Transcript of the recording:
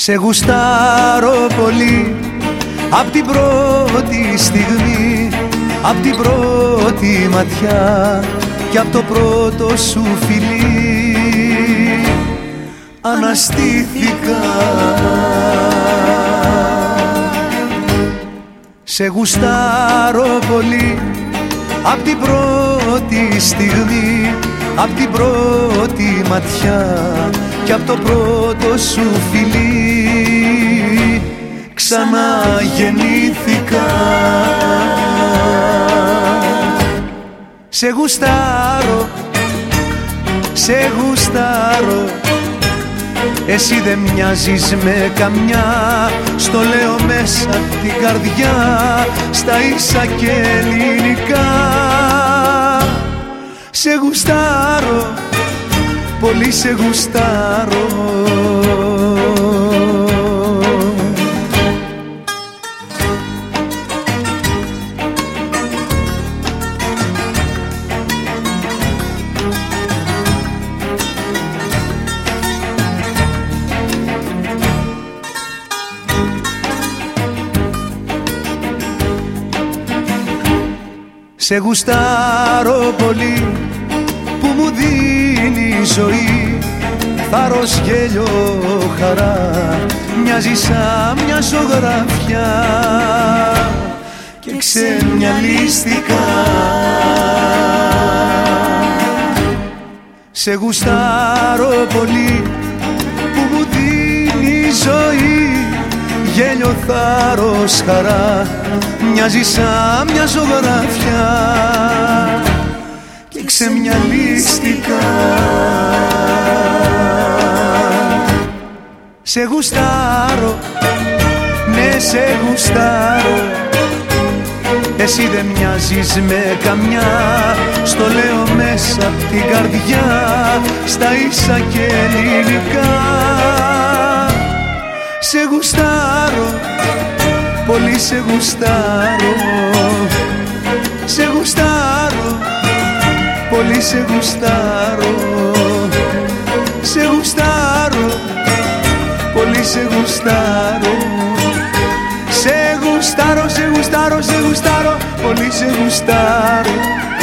Σε γουστάρω πολύ απ' την πρώτη στιγμή, απ' την πρώτη ματιά και απ' το πρώτο σου φιλί αναστήθηκα. Σε γουστάρω πολύ απ' την πρώτη στιγμή, απ' την πρώτη ματιά και απ' το πρώτο σου φιλί ξαναγεννήθηκα. Σε γουστάρω, σε γουστάρω, εσύ δεν μοιάζεις με καμιά, στο λέω μέσα απ' την καρδιά, στα ίσα και ελληνικά. Σε γουστάρω, πολύ σε γουστάρω. Σε γουστάρω πολύ που μου δίνει ζωή, θάρρος, γέλιο, χαρά, μοιάζει σαν μια ζωγραφιά και ξεμυαλίστηκα. Σε γουστάρω πολύ που μου δίνει ζωή, γέλιο, θάρρος, χαρά, μοιάζει σαν μια ζωγραφιά και ξεμυαλίστηκα. Σε γουστάρω, ναι σε γουστάρω, εσύ δεν μοιάζεις με καμιά, στο λέω μέσα απ' την καρδιά, στα ίσα και ελληνικά. Σε γουστάρω, πολύ σε γουστάρω. Σε γουστάρω, πολύ σε γουστάρω. Σε γουστάρω, πολύ σε γουστάρω. Σε γουστάρω, σε γουστάρω, σε γουστάρω, πολύ σε γουστάρω.